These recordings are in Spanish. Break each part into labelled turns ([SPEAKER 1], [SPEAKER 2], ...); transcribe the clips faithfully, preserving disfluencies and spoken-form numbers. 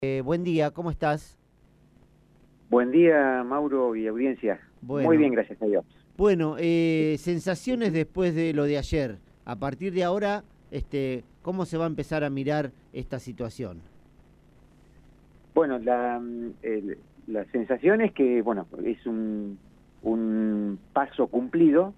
[SPEAKER 1] Eh, buen día, ¿cómo estás?
[SPEAKER 2] Buen día, Mauro y audiencia. Muy
[SPEAKER 1] Bueno,
[SPEAKER 2] bien, gracias a Dios.
[SPEAKER 1] bueno, eh, sensaciones después de lo de ayer. A partir de ahora, este, ¿cómo se va a empezar a mirar esta situación?
[SPEAKER 2] Bueno, la, mm, el- la sensación es que, bueno, es un, un paso cumplido,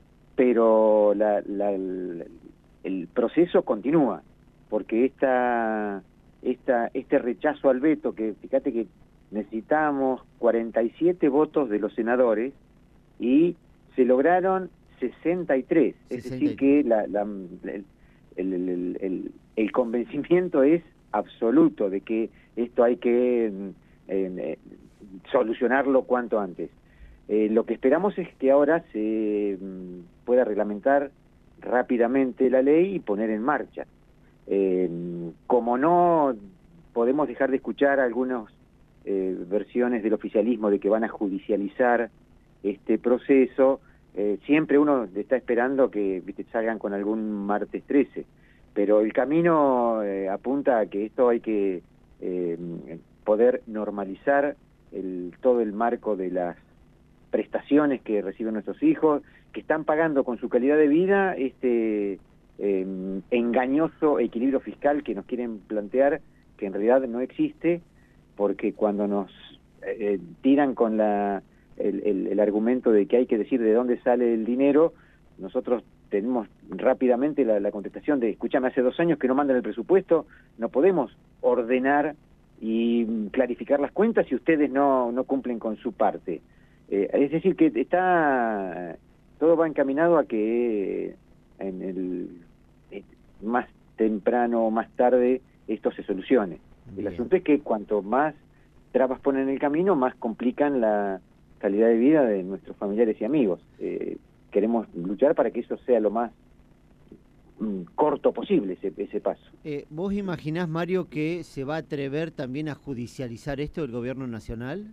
[SPEAKER 2] pero la- la- el, el proceso continúa, porque esta, esta, este rechazo al veto, que fíjate que necesitábamos cuarenta y siete votos de los senadores y se lograron sesenta y tres, es decir
[SPEAKER 1] sesenta y tres.
[SPEAKER 2] que la, la- el, el- el- el- el convencimiento es absoluto de que esto hay que mm, eh, solucionarlo cuanto antes. Eh, lo que esperamos es que ahora se mm, pueda reglamentar rápidamente la ley y poner en marcha. Eh, como no podemos dejar de escuchar algunas eh, versiones del oficialismo de que van a judicializar este proceso, eh, siempre uno está esperando que viste, salgan con algún martes trece, pero el camino eh, apunta a que esto hay que eh, poder normalizar el, todo el marco de las prestaciones que reciben nuestros hijos, que están pagando con su calidad de vida este eh, engañoso equilibrio fiscal que nos quieren plantear, que en realidad no existe, porque cuando nos eh, tiran con la, el, el, el argumento de que hay que decir de dónde sale el dinero, nosotros tenemos rápidamente la, la contestación de, escúchame, hace dos años que no mandan el presupuesto, no podemos ordenar y clarificar las cuentas si ustedes no, no cumplen con su parte. Eh, es decir, que está todo va encaminado a que en el eh, más temprano o más tarde esto se solucione. El
[SPEAKER 1] Bien.
[SPEAKER 2] asunto es que cuanto más trabas ponen en el camino, más complican la calidad de vida de nuestros familiares y amigos. Eh, queremos luchar para que eso sea lo más mm, corto posible, ese, ese paso.
[SPEAKER 1] Eh, ¿vos imaginás, Mario, que se va a atrever también a judicializar esto el gobierno nacional?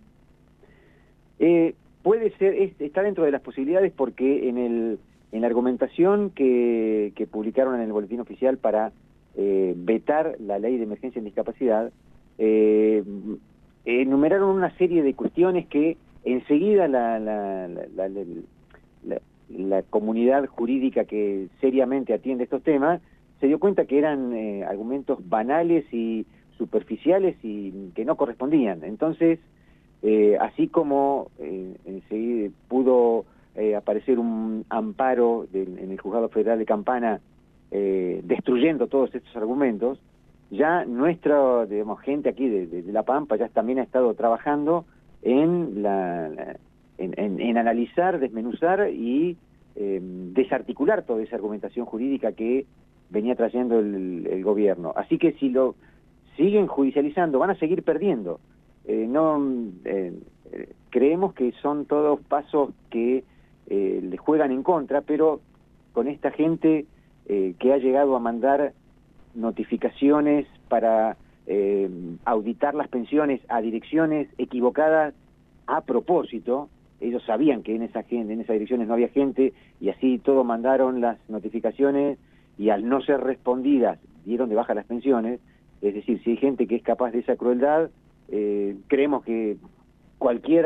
[SPEAKER 2] Eh, puede ser, es, está dentro de las posibilidades porque en el en la argumentación que, que publicaron en el boletín oficial para eh, vetar la ley de emergencia en discapacidad, eh, enumeraron una serie de cuestiones que enseguida la, la, la, la, la, la, la comunidad jurídica que seriamente atiende estos temas se dio cuenta que eran eh, argumentos banales y superficiales y que no correspondían. Entonces, eh, así como eh, enseguida pudo eh, aparecer un amparo del, en el Juzgado Federal de Campana eh, destruyendo todos estos argumentos, ya nuestra, digamos, gente aquí de, de, de La Pampa ya también ha estado trabajando en, la, la en, en, en analizar, desmenuzar y eh, desarticular toda esa argumentación jurídica que venía trayendo el, el gobierno. Así que si lo siguen judicializando, van a seguir perdiendo. Eh, no eh, eh, creemos que son todos pasos que eh, le juegan en contra, pero con esta gente eh, que ha llegado a mandar notificaciones para eh, auditar las pensiones a direcciones equivocadas a propósito, ellos sabían que en esa gente, en esas direcciones no había gente y así todo mandaron las notificaciones y al no ser respondidas dieron de baja las pensiones. Es decir, si hay gente que es capaz de esa crueldad, eh, creemos que cualquier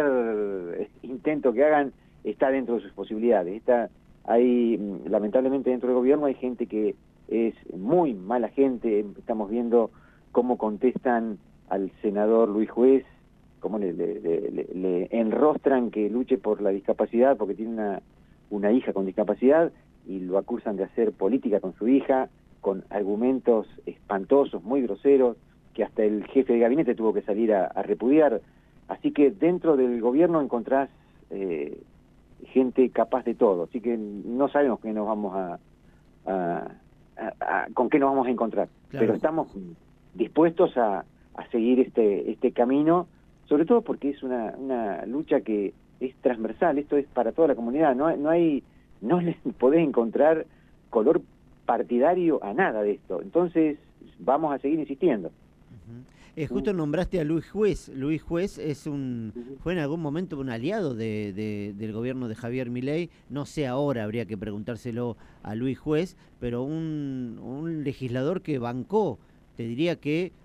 [SPEAKER 2] intento que hagan está dentro de sus posibilidades. Está, hay, lamentablemente dentro del gobierno hay gente que es muy mala gente, estamos viendo cómo contestan al senador Luis Juez, cómo le, le, le, le enrostran que luche por la discapacidad porque tiene una, una hija con discapacidad y lo acusan de hacer política con su hija, con argumentos espantosos, muy groseros, que hasta el jefe de gabinete tuvo que salir a, a repudiar. Así que dentro del gobierno encontrás eh, gente capaz de todo, así que no sabemos qué nos vamos a, a, a, a con qué nos vamos a encontrar, pero
[SPEAKER 1] Claro.
[SPEAKER 2] estamos dispuestos a, a seguir este este camino, sobre todo porque es una, una lucha que es transversal, esto es para toda la comunidad, no, no hay, no les podés encontrar color partidario a nada de esto, entonces vamos a seguir insistiendo.
[SPEAKER 1] Ujú. Eh,
[SPEAKER 2] ¿Mm?
[SPEAKER 1] justo nombraste a Luis Juez. Luis Juez es un,
[SPEAKER 2] Ujú.
[SPEAKER 1] fue en algún momento un aliado de, de- del gobierno de Javier Milei. No sé ahora, habría que preguntárselo a Luis Juez, pero un, un legislador que bancó, te diría que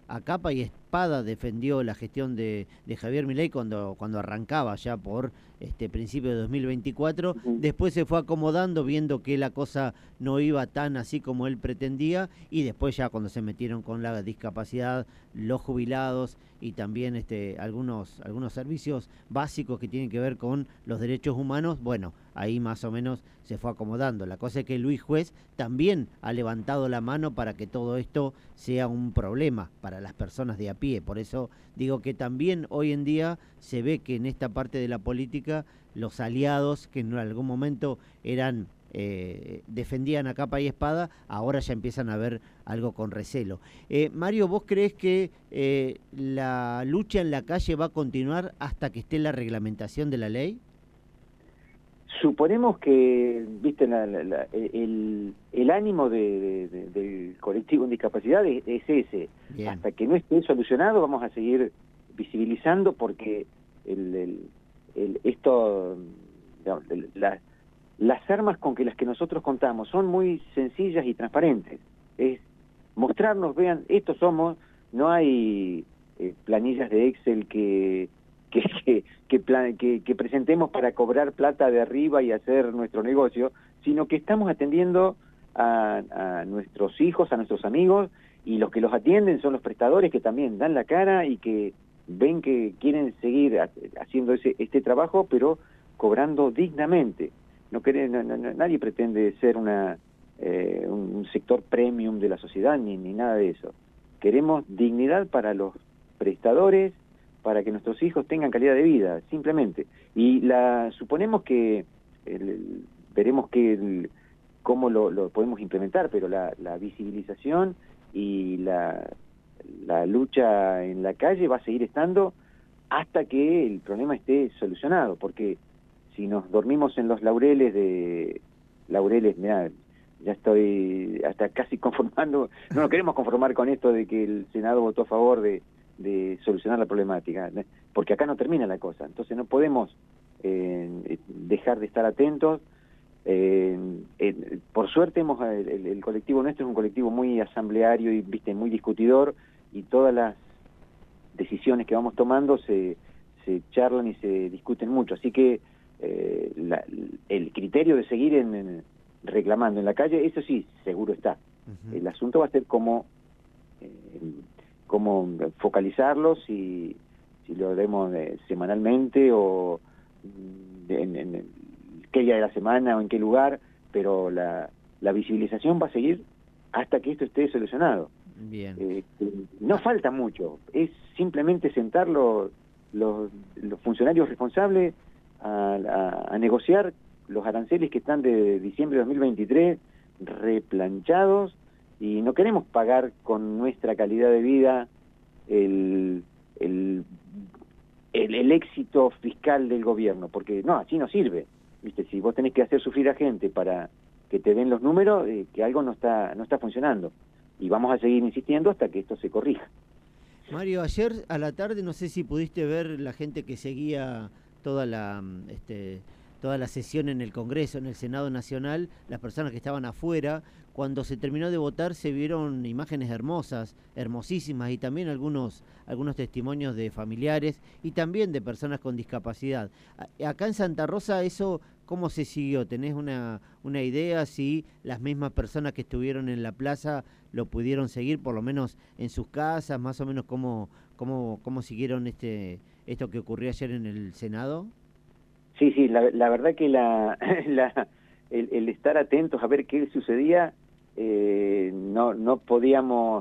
[SPEAKER 1] a capa y espada defendió la gestión de, de Javier Milei cuando, cuando arrancaba ya por este principio de dos mil veinticuatro.
[SPEAKER 2] Uh-huh.
[SPEAKER 1] Después se fue acomodando, viendo que la cosa no iba tan así como él pretendía, y después ya cuando se metieron con la discapacidad, los jubilados y también este, algunos, algunos servicios básicos que tienen que ver con los derechos humanos, bueno, ahí más o menos se fue acomodando. La cosa es que Luis Juez también ha levantado la mano para que todo esto sea un problema para las personas de a pie. Por eso digo que también hoy en día se ve que en esta parte de la política los aliados que en algún momento eran eh, defendían a capa y espada, ahora ya empiezan a ver algo con recelo. Eh, Mario, ¿vos creés que eh, la lucha en la calle va a continuar hasta que esté la reglamentación de la ley?
[SPEAKER 2] Suponemos que, viste, la, la, la, el, el ánimo de, de, de, del colectivo en discapacidad es, es ese. Bien. Hasta que no esté solucionado vamos a seguir visibilizando, porque el, el, el, esto, digamos, la, las armas con que las que nosotros contamos son muy sencillas y transparentes. Es mostrarnos, vean, estos somos, no hay eh, planillas de Excel que... Que, que, que, plan, que, que presentemos para cobrar plata de arriba y hacer nuestro negocio, sino que estamos atendiendo a, a nuestros hijos, a nuestros amigos, y los que los atienden son los prestadores que también dan la cara y que ven que quieren seguir haciendo ese, este trabajo, pero cobrando dignamente. No, no, no, nadie pretende ser una, eh, un, un sector premium de la sociedad, ni, ni nada de eso. Queremos dignidad para los prestadores, para que nuestros hijos tengan calidad de vida, simplemente. Y la suponemos que, el, veremos que el, cómo lo, lo podemos implementar, pero la, la visibilización y la, la lucha en la calle va a seguir estando hasta que el problema esté solucionado, porque si nos dormimos en los laureles de... Laureles, mirá, ya estoy hasta casi conformando, no nos queremos conformar con esto de que el Senado votó a favor de... de solucionar la problemática, porque acá no termina la cosa, entonces no podemos eh, dejar de estar atentos. Eh, eh, por suerte hemos el, el, el colectivo nuestro es un colectivo muy asambleario y viste muy discutidor, y todas las decisiones que vamos tomando se, se charlan y se discuten mucho, así que eh, la, el criterio de seguir en, en, reclamando en la calle, eso sí, seguro está. Uh-huh. El asunto va a ser cómo eh, cómo focalizarlos, si, si lo haremos eh, semanalmente o en, en, en qué día de la semana o en qué lugar, pero la, la visibilización va a seguir hasta que esto esté solucionado.
[SPEAKER 1] Bien.
[SPEAKER 2] Eh, no falta mucho, es simplemente sentar los, los, los funcionarios responsables a, a, a negociar los aranceles que están de diciembre de dos mil veintitrés replanchados, y no queremos pagar con nuestra calidad de vida el, el, el, el éxito fiscal del gobierno, porque no, así no sirve. ¿Viste? Si vos tenés que hacer sufrir a gente para que te den los números, eh, que algo no está, no está funcionando. Y vamos a seguir insistiendo hasta que esto se corrija.
[SPEAKER 1] Mario, ayer a la tarde, no sé si pudiste ver la gente que seguía toda la... este toda la sesión en el Congreso, en el Senado Nacional, las personas que estaban afuera, cuando se terminó de votar se vieron imágenes hermosas, hermosísimas, y también algunos, algunos testimonios de familiares y también de personas con discapacidad. Acá en Santa Rosa, eso, ¿cómo se siguió? ¿Tenés una, una idea si las mismas personas que estuvieron en la plaza lo pudieron seguir, por lo menos en sus casas, más o menos cómo, cómo, cómo siguieron este, esto que ocurrió ayer en el Senado?
[SPEAKER 2] Sí, sí, la, la verdad que la, la el, el estar atentos a ver qué sucedía, eh, no, no podíamos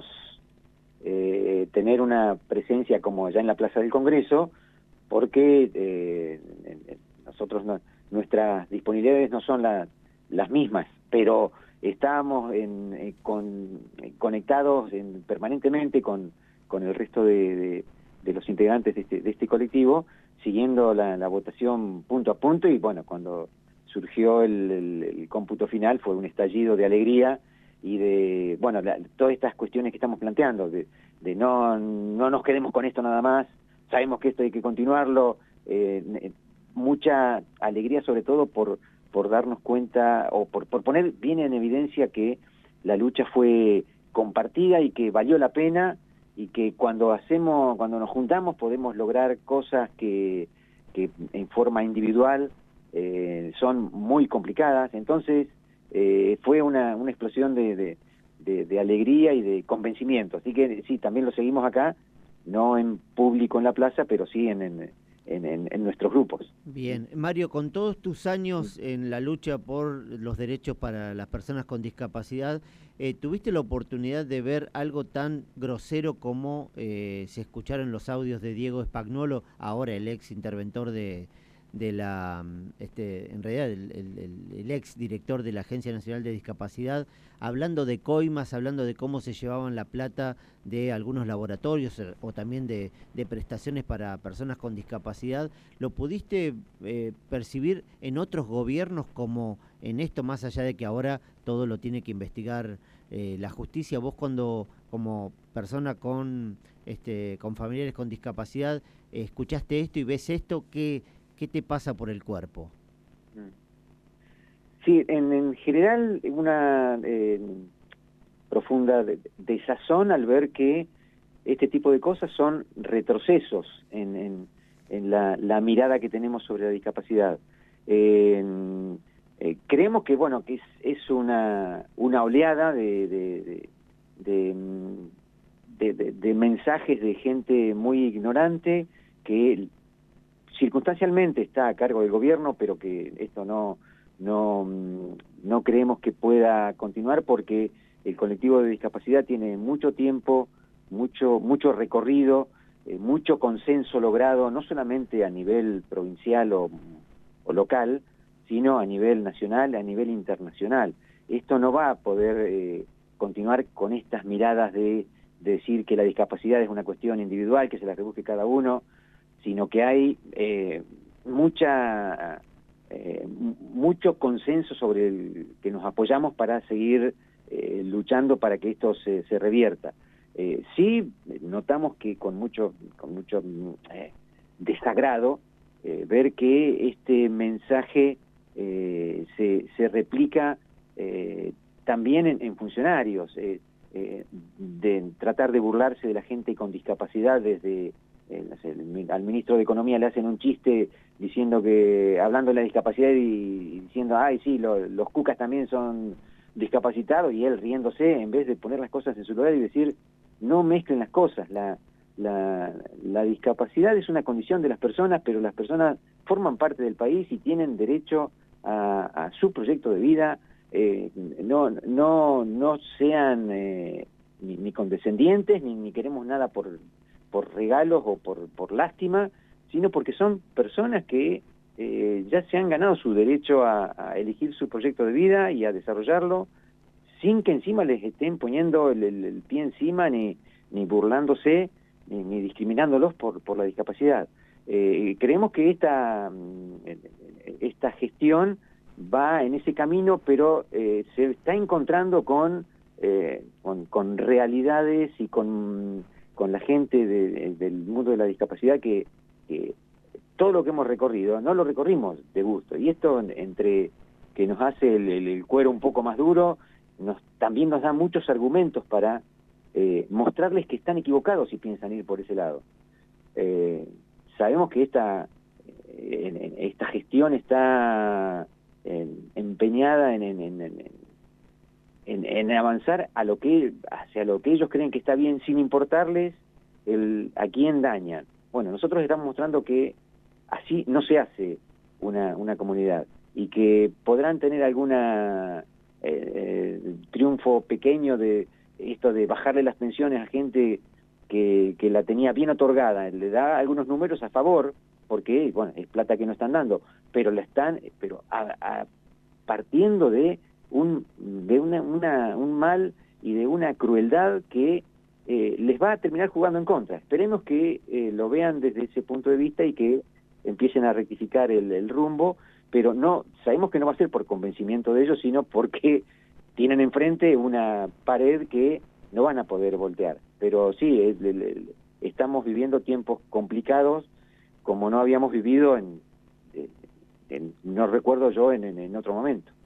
[SPEAKER 2] eh, tener una presencia como allá en la Plaza del Congreso, porque eh, nosotros no, nuestras disponibilidades no son la, las mismas, pero estábamos en, eh, con, eh, conectados en, permanentemente con, con el resto de, de, de los integrantes de este, de este colectivo, siguiendo la, la votación punto a punto, y bueno, cuando surgió el, el, el cómputo final fue un estallido de alegría y de, bueno, la, todas estas cuestiones que estamos planteando, de, de no, no nos quedemos con esto nada más, sabemos que esto hay que continuarlo, eh, mucha alegría sobre todo por, por darnos cuenta, o por, por poner bien en evidencia que la lucha fue compartida y que valió la pena, y que cuando hacemos, cuando nos juntamos podemos lograr cosas que, que en forma individual eh, son muy complicadas. Entonces eh, fue una, una explosión de, de, de, de alegría y de convencimiento. Así que sí, también lo seguimos acá, no en público en la plaza, pero sí en, en, en, en, en nuestros grupos.
[SPEAKER 1] Bien, Mario, con todos tus años en la lucha por los derechos para las personas con discapacidad, eh, ¿tuviste la oportunidad de ver algo tan grosero como eh, se escucharon los audios de Diego Spagnuolo, ahora el ex interventor de, de la, este, en realidad el, el, el, el ex director de la Agencia Nacional de Discapacidad, hablando de coimas, hablando de cómo se llevaban la plata de algunos laboratorios o también de, de prestaciones para personas con discapacidad? ¿Lo pudiste eh, percibir en otros gobiernos como en esto, más allá de que ahora todo lo tiene que investigar eh, la justicia? Vos, cuando como persona con este con familiares con discapacidad eh, escuchaste esto y ves esto, ¿qué, qué te pasa por el cuerpo?
[SPEAKER 2] Sí, en, en general una eh, profunda desazón al ver que este tipo de cosas son retrocesos en, en, en la, la mirada que tenemos sobre la discapacidad. Eh, eh, creemos que bueno que es, es una, una oleada de, de, de, de, de, de, de mensajes de gente muy ignorante que circunstancialmente está a cargo del gobierno, pero que esto no, no, no creemos que pueda continuar, porque el colectivo de discapacidad tiene mucho tiempo, mucho, mucho recorrido, eh, mucho consenso logrado, no solamente a nivel provincial o, o local, sino a nivel nacional, a nivel internacional. Esto no va a poder eh, continuar con estas miradas de, de decir que la discapacidad es una cuestión individual, que se la rebusque cada uno, sino que hay eh, mucha eh, mucho consenso sobre el que nos apoyamos para seguir eh, luchando para que esto se, se revierta. Eh, sí notamos que con mucho con mucho eh, desagrado eh, ver que este mensaje eh, se, se replica eh, también en, en funcionarios, eh, eh, de tratar de burlarse de la gente con discapacidad desde El, el, al ministro de Economía le hacen un chiste diciendo que, hablando de la discapacidad y, y diciendo, ay sí, lo, los cucas también son discapacitados, y él riéndose, en vez de poner las cosas en su lugar y decir, no mezclen las cosas, la, la, la discapacidad es una condición de las personas, pero las personas forman parte del país y tienen derecho a, a su proyecto de vida, eh, no, no, no sean eh, ni, ni condescendientes, ni, ni queremos nada por por regalos o por, por lástima, sino porque son personas que eh, ya se han ganado su derecho a, a elegir su proyecto de vida y a desarrollarlo, sin que encima les estén poniendo el, el, el pie encima, ni, ni burlándose, ni, ni discriminándolos por, por la discapacidad. Eh, creemos que esta, esta gestión va en ese camino, pero eh, se está encontrando con, eh, con, con realidades y con... con la gente de, de, del mundo de la discapacidad que, que todo lo que hemos recorrido no lo recorrimos de gusto, y esto entre que nos hace el, el, el cuero un poco más duro, nos, también nos da muchos argumentos para eh, mostrarles que están equivocados si piensan ir por ese lado. Eh, sabemos que esta, en, en, esta gestión está en, empeñada en, en, en, en En, en avanzar a lo que hacia lo que ellos creen que está bien, sin importarles el a quién dañan. Bueno, nosotros estamos mostrando que así no se hace una, una comunidad, y que podrán tener alguna eh, eh, triunfo pequeño de esto de bajarle las pensiones a gente que, que la tenía bien otorgada, le da algunos números a favor, porque bueno, es plata que no están dando, pero la están pero a, a, partiendo de un de una, una un mal y de una crueldad que eh, les va a terminar jugando en contra. Esperemos que eh, lo vean desde ese punto de vista y que empiecen a rectificar el, el rumbo, pero no sabemos que no va a ser por convencimiento de ellos, sino porque tienen enfrente una pared que no van a poder voltear. Pero sí, es, el, el, estamos viviendo tiempos complicados como no habíamos vivido en, en, en no recuerdo yo en, en, en otro momento.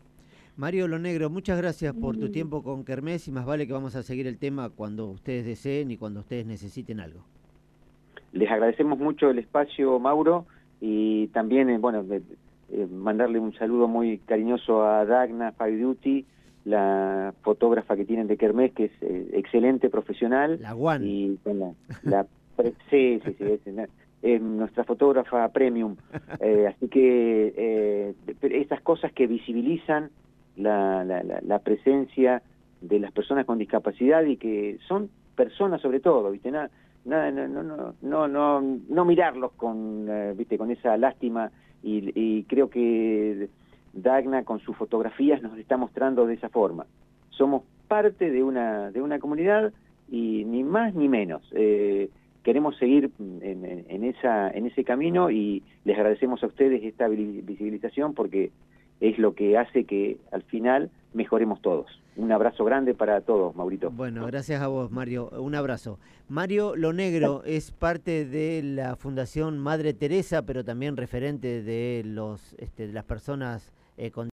[SPEAKER 1] Mario Lo Negro, muchas gracias por tu tiempo con Kermés y más vale que vamos a seguir el tema cuando ustedes deseen y cuando ustedes necesiten algo.
[SPEAKER 2] Les agradecemos mucho el espacio, Mauro, y también, eh, bueno, eh, eh, mandarle un saludo muy cariñoso a Dagna Faiduti, la fotógrafa que tienen de Kermés, que es eh, excelente profesional.
[SPEAKER 1] La Guan.
[SPEAKER 2] Y con la, la pre sí, sí, sí, es, es nuestra fotógrafa premium. Eh, así que eh, esas cosas que visibilizan la, la, la, la presencia de las personas con discapacidad y que son personas sobre todo, ¿viste? Nada, nada, no, no, no, no, no, no mirarlos con, eh, ¿viste? Con esa lástima y, y creo que Dagna con sus fotografías nos está mostrando de esa forma. Somos parte de una, de una comunidad y ni más ni menos. Eh, queremos seguir en, en, en, esa, en ese camino y les agradecemos a ustedes esta visibilización porque es lo que hace que al final mejoremos todos. Un abrazo grande para todos, Maurito.
[SPEAKER 1] Bueno, gracias a vos, Mario. Un abrazo. Mario Lo Negro es parte de la Fundación Madre Teresa, pero también referente de los este, de las personas eh, con